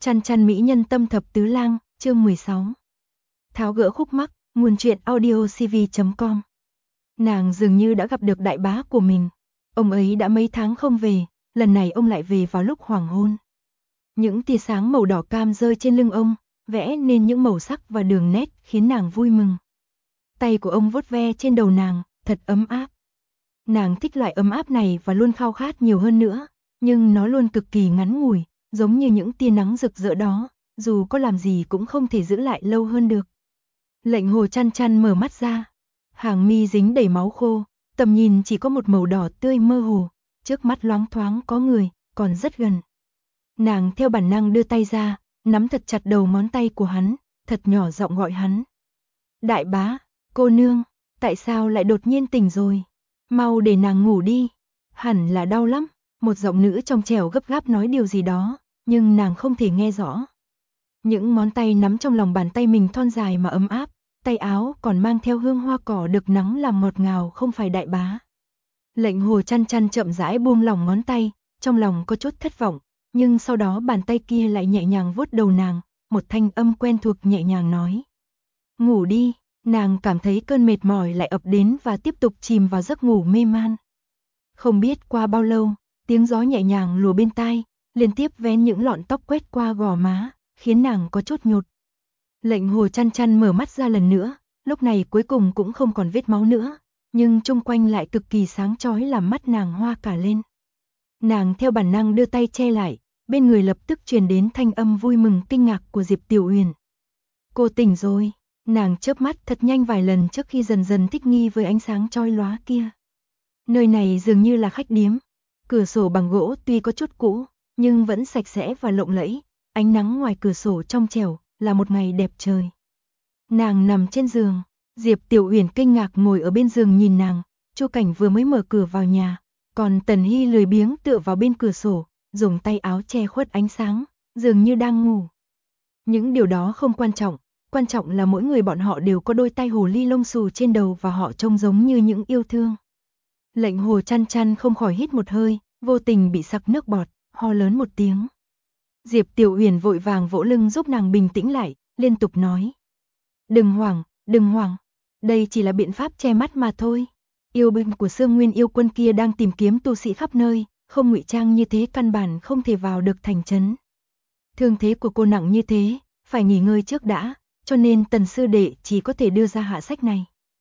Chăn chăn mỹ nhân tâm thập tứ lang, chương 16. Tháo gỡ khúc mắc, nguồn truyện audio cv.com. Nàng dường như đã gặp được đại bá của mình. Ông ấy đã mấy tháng không về, lần này ông lại về vào lúc hoàng hôn. Những tia sáng màu đỏ cam rơi trên lưng ông, vẽ nên những màu sắc và đường nét khiến nàng vui mừng. Tay của ông vuốt ve trên đầu nàng, thật ấm áp. Nàng thích loại ấm áp này và luôn khao khát nhiều hơn nữa, nhưng nó luôn cực kỳ ngắn ngủi, giống như những tia nắng rực rỡ đó, dù có làm gì cũng không thể giữ lại lâu hơn được. Lệnh Hồ Chăn Chăn mở mắt ra, hàng mi dính đầy máu khô, tầm nhìn chỉ có một màu đỏ tươi mơ hồ, trước mắt loáng thoáng có người, còn rất gần. Nàng theo bản năng đưa tay ra, nắm thật chặt đầu ngón tay của hắn, thật nhỏ giọng gọi hắn. Đại bá, cô nương, tại sao lại đột nhiên tỉnh rồi? Mau để nàng ngủ đi, hẳn là đau lắm. Một giọng nữ trong trẻo gấp gáp nói điều gì đó, nhưng nàng không thể nghe rõ. Những ngón tay nắm trong lòng bàn tay mình thon dài mà ấm áp, tay áo còn mang theo hương hoa cỏ được nắng làm ngọt ngào, không phải đại bá. Lệnh Hồ Chăn Chăn chậm rãi buông lỏng ngón tay, trong lòng có chút thất vọng, nhưng sau đó bàn tay kia lại nhẹ nhàng vuốt đầu nàng, một thanh âm quen thuộc nhẹ nhàng nói. Ngủ đi, nàng cảm thấy cơn mệt mỏi lại ập đến và tiếp tục chìm vào giấc ngủ mê man. Không biết qua bao lâu, tiếng gió nhẹ nhàng lùa bên tai, liên tiếp vén những lọn tóc quét qua gò má, khiến nàng có chút nhột. Lệnh Hồ Chăn Chăn mở mắt ra lần nữa, lúc này cuối cùng cũng không còn vết máu nữa, nhưng chung quanh lại cực kỳ sáng chói làm mắt nàng hoa cả lên. Nàng theo bản năng đưa tay che lại, bên người lập tức truyền đến thanh âm vui mừng kinh ngạc của Diệp Tiểu Uyển. Cô tỉnh rồi, nàng chớp mắt thật nhanh vài lần trước khi dần dần thích nghi với ánh sáng chói lóa kia. Nơi này dường như là khách điếm. Cửa sổ bằng gỗ tuy có chút cũ, nhưng vẫn sạch sẽ và lộng lẫy, ánh nắng ngoài cửa sổ trong trẻo, là một ngày đẹp trời. Nàng nằm trên giường, Diệp Tiểu Uyển kinh ngạc ngồi ở bên giường nhìn nàng, Chu Cảnh vừa mới mở cửa vào nhà, còn Tần Hy lười biếng tựa vào bên cửa sổ, dùng tay áo che khuất ánh sáng, dường như đang ngủ. Những điều đó không quan trọng là mỗi người bọn họ đều có đôi tai hồ ly lông xù trên đầu và họ trông giống như những yêu thương. Lệnh Hồ Chăn Chăn không khỏi hít một hơi, vô tình bị sặc nước bọt, ho lớn một tiếng. Diệp Tiểu Uyển vội vàng vỗ lưng giúp nàng bình tĩnh lại, liên tục nói. Đừng hoảng, đây chỉ là biện pháp che mắt mà thôi. Yêu binh của Sương Nguyên yêu quân kia đang tìm kiếm tu sĩ khắp nơi, không ngụy trang như thế căn bản không thể vào được thành trấn. Thương thế của cô nặng như thế, phải nghỉ ngơi trước đã, cho nên Tần sư đệ chỉ có thể đưa ra hạ sách này.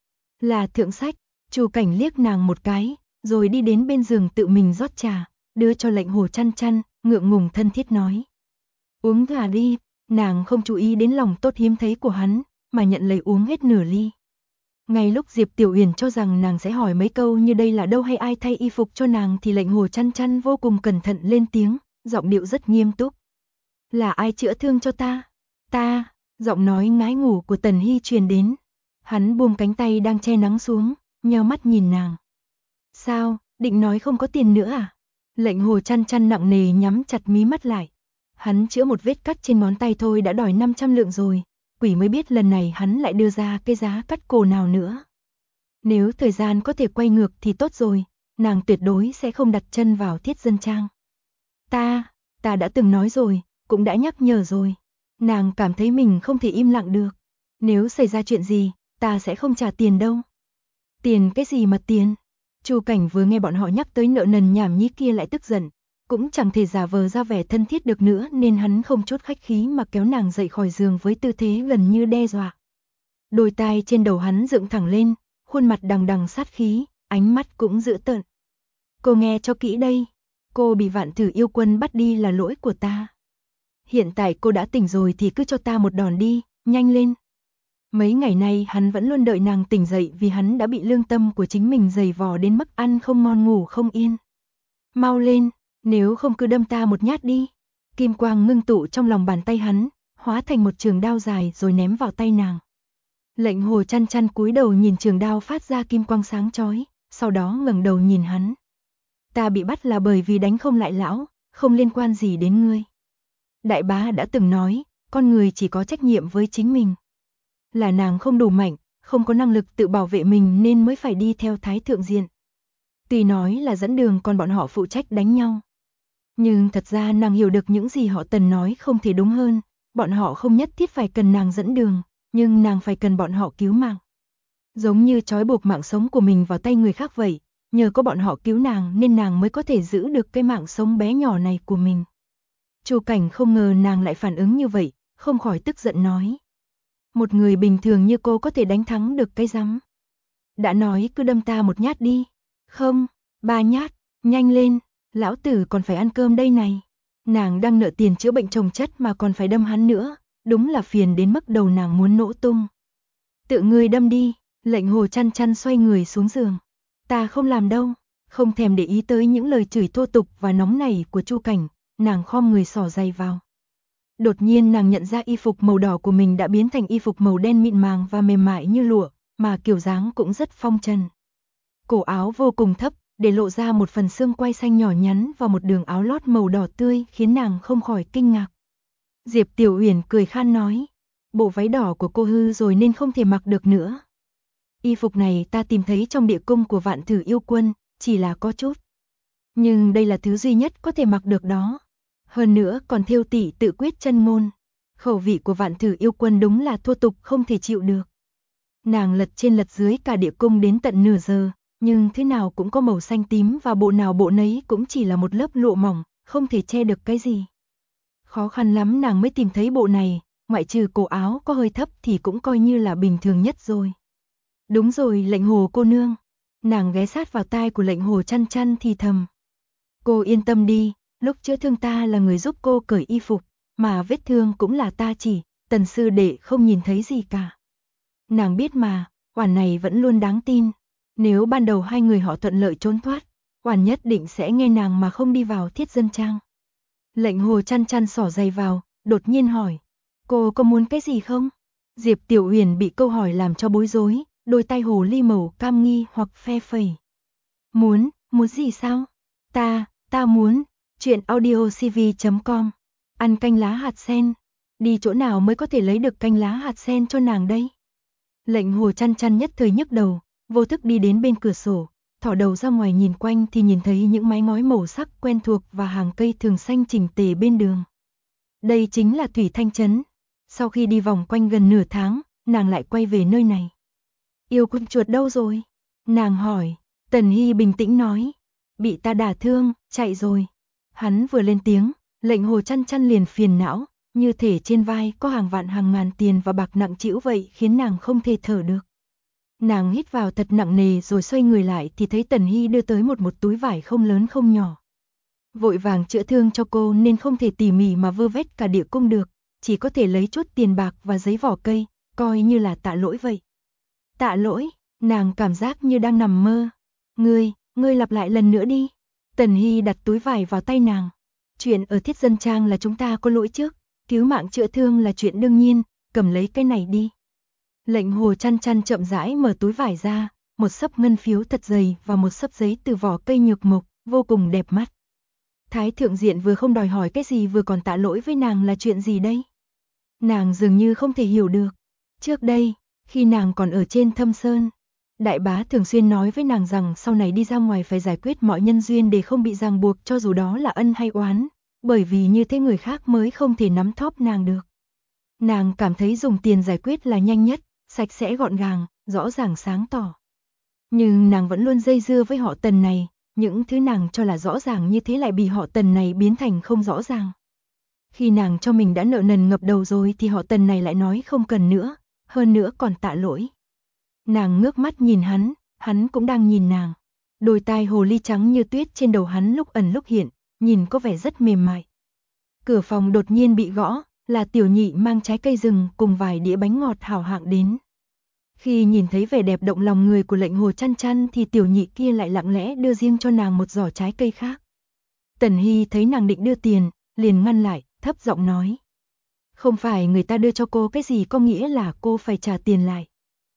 Là thượng sách. Chu Cảnh liếc nàng một cái, rồi đi đến bên giường tự mình rót trà, đưa cho Lệnh Hồ Chăn Chăn, ngượng ngùng thân thiết nói. Uống trà đi, nàng không chú ý đến lòng tốt hiếm thấy của hắn, mà nhận lấy uống hết nửa ly. Ngay lúc Diệp Tiểu Uyển cho rằng nàng sẽ hỏi mấy câu như đây là đâu hay ai thay y phục cho nàng thì Lệnh Hồ Chăn Chăn vô cùng cẩn thận lên tiếng, giọng điệu rất nghiêm túc. Là ai chữa thương cho ta? Ta, giọng nói ngái ngủ của Tần Hy truyền đến. Hắn buông cánh tay đang che nắng xuống, nheo mắt nhìn nàng. Sao, định nói không có tiền nữa à? Lệnh Hồ Chăn Chăn nặng nề nhắm chặt mí mắt lại. Hắn chữa một vết cắt trên ngón tay thôi đã đòi 500 lượng rồi, quỷ mới biết lần này hắn lại đưa ra cái giá cắt cổ nào nữa. Nếu thời gian có thể quay ngược thì tốt rồi, nàng tuyệt đối sẽ không đặt chân vào Thiết Dân Trang. Ta đã từng nói rồi, cũng đã nhắc nhở rồi. Nàng cảm thấy mình không thể im lặng được. Nếu xảy ra chuyện gì, ta sẽ không trả tiền đâu. Tiền cái gì mà tiền? Chu Cảnh vừa nghe bọn họ nhắc tới nợ nần nhảm nhí kia lại tức giận, cũng chẳng thể giả vờ ra vẻ thân thiết được nữa nên hắn không chút khách khí mà kéo nàng dậy khỏi giường với tư thế gần như đe dọa. Đôi tai trên đầu hắn dựng thẳng lên, khuôn mặt đằng đằng sát khí, ánh mắt cũng dữ tợn. Cô nghe cho kỹ đây, cô bị Vạn Thử yêu quân bắt đi là lỗi của ta. Hiện tại cô đã tỉnh rồi thì cứ cho ta một đòn đi, nhanh lên. Mấy ngày nay hắn vẫn luôn đợi nàng tỉnh dậy vì hắn đã bị lương tâm của chính mình giày vò đến mức ăn không ngon ngủ không yên. Mau lên, nếu không cứ đâm ta một nhát đi. Kim quang ngưng tụ trong lòng bàn tay hắn, hóa thành một trường đao dài rồi ném vào tay nàng. Lệnh Hồ Chăn Chăn cúi đầu nhìn trường đao phát ra kim quang sáng chói, sau đó ngẩng đầu nhìn hắn. Ta bị bắt là bởi vì đánh không lại lão, không liên quan gì đến ngươi. Đại bá đã từng nói, con người chỉ có trách nhiệm với chính mình. Là nàng không đủ mạnh, không có năng lực tự bảo vệ mình nên mới phải đi theo Thái Thượng Diện. Tuy nói là dẫn đường còn bọn họ phụ trách đánh nhau. Nhưng thật ra nàng hiểu được những gì họ Tần nói không thể đúng hơn, bọn họ không nhất thiết phải cần nàng dẫn đường, nhưng nàng phải cần bọn họ cứu mạng. Giống như trói buộc mạng sống của mình vào tay người khác vậy, nhờ có bọn họ cứu nàng nên nàng mới có thể giữ được cái mạng sống bé nhỏ này của mình. Chu Cảnh không ngờ nàng lại phản ứng như vậy, không khỏi tức giận nói. Một người bình thường như cô có thể đánh thắng được cái rắm. Đã nói cứ đâm ta một nhát đi. Không, 3 nhát, nhanh lên, lão tử còn phải ăn cơm đây này. Nàng đang nợ tiền chữa bệnh chồng chất mà còn phải đâm hắn nữa, đúng là phiền đến mức đầu nàng muốn nổ tung. Tự ngươi đâm đi, Lệnh Hồ chăn chăn xoay người xuống giường. Ta không làm đâu, không thèm để ý tới những lời chửi thô tục và nóng nảy của Chu Cảnh, nàng khom người xỏ giày vào. Đột nhiên nàng nhận ra y phục màu đỏ của mình đã biến thành y phục màu đen mịn màng và mềm mại như lụa, mà kiểu dáng cũng rất phong trần. Cổ áo vô cùng thấp, để lộ ra một phần xương quai xanh nhỏ nhắn và một đường áo lót màu đỏ tươi khiến nàng không khỏi kinh ngạc. Diệp Tiểu Uyển cười khan nói, bộ váy đỏ của cô hư rồi nên không thể mặc được nữa. Y phục này ta tìm thấy trong địa cung của Vạn Thử Yêu Quân, chỉ là có chút. Nhưng đây là thứ duy nhất có thể mặc được đó. Hơn nữa còn thêu tỉ tự quyết chân ngôn. Khẩu vị của Vạn Thử Yêu Quân đúng là thô tục không thể chịu được. Nàng lật trên lật dưới cả địa cung đến tận nửa giờ, nhưng thế nào cũng có màu xanh tím và bộ nào bộ nấy cũng chỉ là một lớp lụa mỏng, không thể che được cái gì. Khó khăn lắm nàng mới tìm thấy bộ này, ngoại trừ cổ áo có hơi thấp thì cũng coi như là bình thường nhất rồi. Đúng rồi, Lệnh Hồ cô nương. Nàng ghé sát vào tai của Lệnh Hồ chăn chăn thì thầm. Cô yên tâm đi, lúc chữa thương ta là người giúp cô cởi y phục, mà vết thương cũng là ta chỉ, Tần sư đệ không nhìn thấy gì cả. Nàng biết mà, Oản này vẫn luôn đáng tin. Nếu ban đầu hai người họ thuận lợi trốn thoát, Oản nhất định sẽ nghe nàng mà không đi vào Thiết Dân Trang. Lệnh Hồ chăn chăn xỏ giày vào, đột nhiên hỏi. Cô có muốn cái gì không? Diệp Tiểu Uyển bị câu hỏi làm cho bối rối, đôi tay hồ ly màu cam nghi hoặc phe phẩy. Muốn gì sao? Ta muốn, truyện audiocv.com. Ăn canh lá hạt sen. Đi chỗ nào mới có thể lấy được canh lá hạt sen cho nàng đây? Lệnh Hồ chăn chăn nhất thời nhức đầu, vô thức đi đến bên cửa sổ, thỏ đầu ra ngoài nhìn quanh thì nhìn thấy những mái ngói màu sắc quen thuộc và hàng cây thường xanh chỉnh tề bên đường. Đây chính là Thủy Thanh Trấn. Sau khi đi vòng quanh gần nửa tháng, nàng lại quay về nơi này. Yêu con chuột đâu rồi? Nàng hỏi. Tần Hy bình tĩnh nói. Bị ta đả thương, chạy rồi. Hắn vừa lên tiếng, Lệnh Hồ chăn chăn liền phiền não, như thể trên vai có hàng vạn hàng ngàn tiền và bạc nặng trĩu vậy khiến nàng không thể thở được. Nàng hít vào thật nặng nề rồi xoay người lại thì thấy Tần Hy đưa tới một túi vải không lớn không nhỏ. Vội vàng chữa thương cho cô nên không thể tỉ mỉ mà vơ vét cả địa cung được, chỉ có thể lấy chút tiền bạc và giấy vỏ cây, coi như là tạ lỗi vậy. Tạ lỗi, nàng cảm giác như đang nằm mơ. Ngươi lặp lại lần nữa đi. Tần Hy đặt túi vải vào tay nàng. Chuyện ở Thiết Dân Trang là chúng ta có lỗi trước, cứu mạng chữa thương là chuyện đương nhiên, cầm lấy cái này đi. Lệnh Hồ chăn chăn chậm rãi mở túi vải ra, một xấp ngân phiếu thật dày và một xấp giấy từ vỏ cây nhược mộc, vô cùng đẹp mắt. Thái thượng diện vừa không đòi hỏi cái gì vừa còn tạ lỗi với nàng là chuyện gì đây? Nàng dường như không thể hiểu được. Trước đây, khi nàng còn ở trên Thâm Sơn, đại bá thường xuyên nói với nàng rằng sau này đi ra ngoài phải giải quyết mọi nhân duyên để không bị ràng buộc cho dù đó là ân hay oán, bởi vì như thế người khác mới không thể nắm thóp nàng được. Nàng cảm thấy dùng tiền giải quyết là nhanh nhất, sạch sẽ gọn gàng, rõ ràng sáng tỏ. Nhưng nàng vẫn luôn dây dưa với họ Tần này, những thứ nàng cho là rõ ràng như thế lại bị họ Tần này biến thành không rõ ràng. Khi nàng cho mình đã nợ nần ngập đầu rồi thì họ Tần này lại nói không cần nữa, hơn nữa còn tạ lỗi. Nàng ngước mắt nhìn hắn cũng đang nhìn nàng. Đôi tai hồ ly trắng như tuyết trên đầu hắn lúc ẩn lúc hiện, nhìn có vẻ rất mềm mại. Cửa phòng đột nhiên bị gõ, là Tiểu Nhị mang trái cây rừng cùng vài đĩa bánh ngọt hảo hạng đến. Khi nhìn thấy vẻ đẹp động lòng người của Lệnh Hồ chăn chăn thì Tiểu Nhị kia lại lặng lẽ đưa riêng cho nàng một giỏ trái cây khác. Tần Hy thấy nàng định đưa tiền, liền ngăn lại, thấp giọng nói. Không phải người ta đưa cho cô cái gì có nghĩa là cô phải trả tiền lại.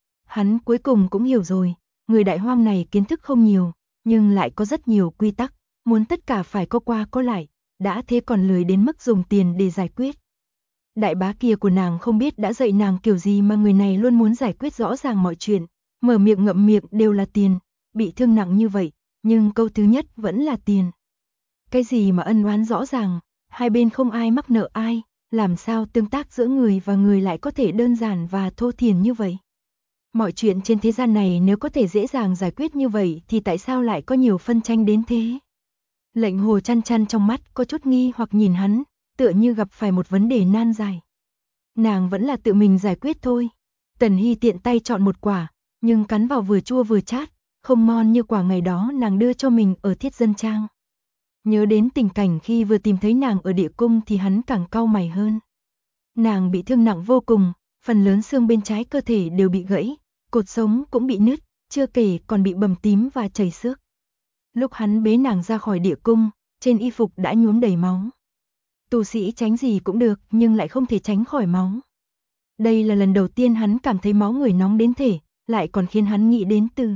Hắn cuối cùng cũng hiểu rồi, người đại hoang này kiến thức không nhiều, nhưng lại có rất nhiều quy tắc, muốn tất cả phải có qua có lại, đã thế còn lười đến mức dùng tiền để giải quyết. Đại bá kia của nàng không biết đã dạy nàng kiểu gì mà người này luôn muốn giải quyết rõ ràng mọi chuyện, mở miệng ngậm miệng đều là tiền, bị thương nặng như vậy, nhưng câu thứ nhất vẫn là tiền. Cái gì mà ân oán rõ ràng, hai bên không ai mắc nợ ai, làm sao tương tác giữa người và người lại có thể đơn giản và thô thiển như vậy? Mọi chuyện trên thế gian này nếu có thể dễ dàng giải quyết như vậy thì tại sao lại có nhiều phân tranh đến thế? Lệnh Hồ chăn chăn trong mắt có chút nghi hoặc nhìn hắn, tựa như gặp phải một vấn đề nan giải. Nàng vẫn là tự mình giải quyết thôi. Tần Hy tiện tay chọn một quả, nhưng cắn vào vừa chua vừa chát, không ngon như quả ngày đó nàng đưa cho mình ở Thiết Dân Trang. Nhớ đến tình cảnh khi vừa tìm thấy nàng ở địa cung thì hắn càng cau mày hơn. Nàng bị thương nặng vô cùng, phần lớn xương bên trái cơ thể đều bị gãy, cột sống cũng bị nứt, chưa kể còn bị bầm tím và chảy xước. Lúc hắn bế nàng ra khỏi địa cung, trên y phục đã nhuốm đầy máu. Tu sĩ tránh gì cũng được nhưng lại không thể tránh khỏi máu. Đây là lần đầu tiên hắn cảm thấy máu người nóng đến thể, lại còn khiến hắn nghĩ đến từ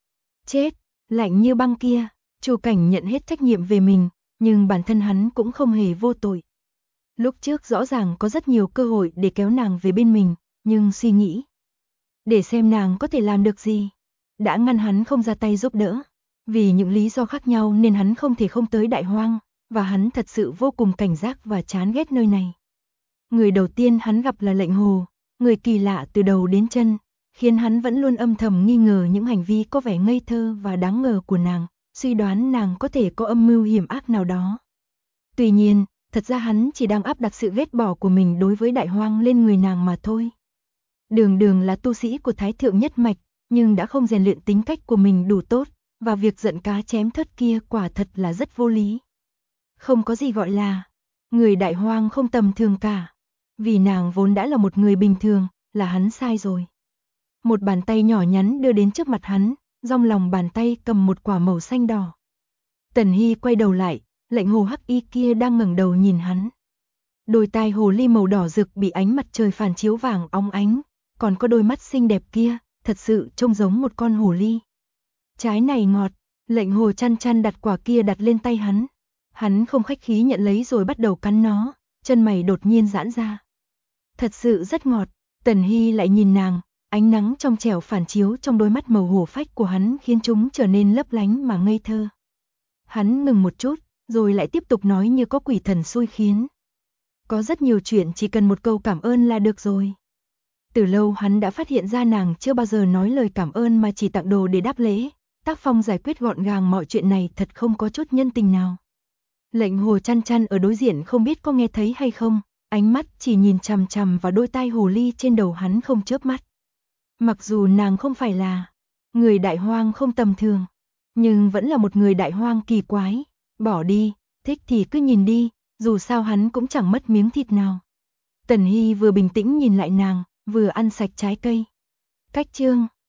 chết, lạnh như băng kia. Chu Cảnh nhận hết trách nhiệm về mình, nhưng bản thân hắn cũng không hề vô tội. Lúc trước rõ ràng có rất nhiều cơ hội để kéo nàng về bên mình, nhưng suy nghĩ để xem nàng có thể làm được gì, đã ngăn hắn không ra tay giúp đỡ. Vì những lý do khác nhau nên hắn không thể không tới Đại Hoang, và hắn thật sự vô cùng cảnh giác và chán ghét nơi này. Người đầu tiên hắn gặp là Lệnh Hồ, người kỳ lạ từ đầu đến chân, khiến hắn vẫn luôn âm thầm nghi ngờ những hành vi có vẻ ngây thơ và đáng ngờ của nàng, suy đoán nàng có thể có âm mưu hiểm ác nào đó. Tuy nhiên, thật ra hắn chỉ đang áp đặt sự ghét bỏ của mình đối với Đại Hoang lên người nàng mà thôi. Đường Đường là tu sĩ của Thái Thượng nhất mạch, nhưng đã không rèn luyện tính cách của mình đủ tốt, và việc giận cá chém thớt kia quả thật là rất vô lý. Không có gì gọi là người Đại Hoang không tầm thường cả. Vì nàng vốn đã là một người bình thường, là hắn sai rồi. Một bàn tay nhỏ nhắn đưa đến trước mặt hắn, trong lòng bàn tay cầm một quả màu xanh đỏ. Tần Hy quay đầu lại, Lệnh Hồ hắc y kia đang ngẩng đầu nhìn hắn. Đôi tai hồ ly màu đỏ rực bị ánh mặt trời phản chiếu vàng óng ánh, còn có đôi mắt xinh đẹp kia, thật sự trông giống một con hồ ly. Trái này ngọt, Lệnh Hồ chăn chăn đặt quả kia đặt lên tay hắn. Hắn không khách khí nhận lấy rồi bắt đầu cắn nó, chân mày đột nhiên giãn ra. Thật sự rất ngọt. Tần Hy lại nhìn nàng, ánh nắng trong trẻo phản chiếu trong đôi mắt màu hổ phách của hắn khiến chúng trở nên lấp lánh mà ngây thơ. Hắn ngừng một chút, rồi lại tiếp tục nói như có quỷ thần xui khiến. Có rất nhiều chuyện chỉ cần một câu cảm ơn là được rồi. Từ lâu hắn đã phát hiện ra nàng chưa bao giờ nói lời cảm ơn mà chỉ tặng đồ để đáp lễ. Tác phong giải quyết gọn gàng mọi chuyện này thật không có chút nhân tình nào. Lệnh Hồ chăn chăn ở đối diện không biết có nghe thấy hay không, ánh mắt chỉ nhìn chằm chằm vào đôi tai hồ ly trên đầu hắn không chớp mắt. Mặc dù nàng không phải là người Đại Hoang không tầm thường, nhưng vẫn là một người Đại Hoang kỳ quái. Bỏ đi, thích thì cứ nhìn đi, dù sao hắn cũng chẳng mất miếng thịt nào. Tần Hy vừa bình tĩnh nhìn lại nàng, vừa ăn sạch trái cây. Cách chương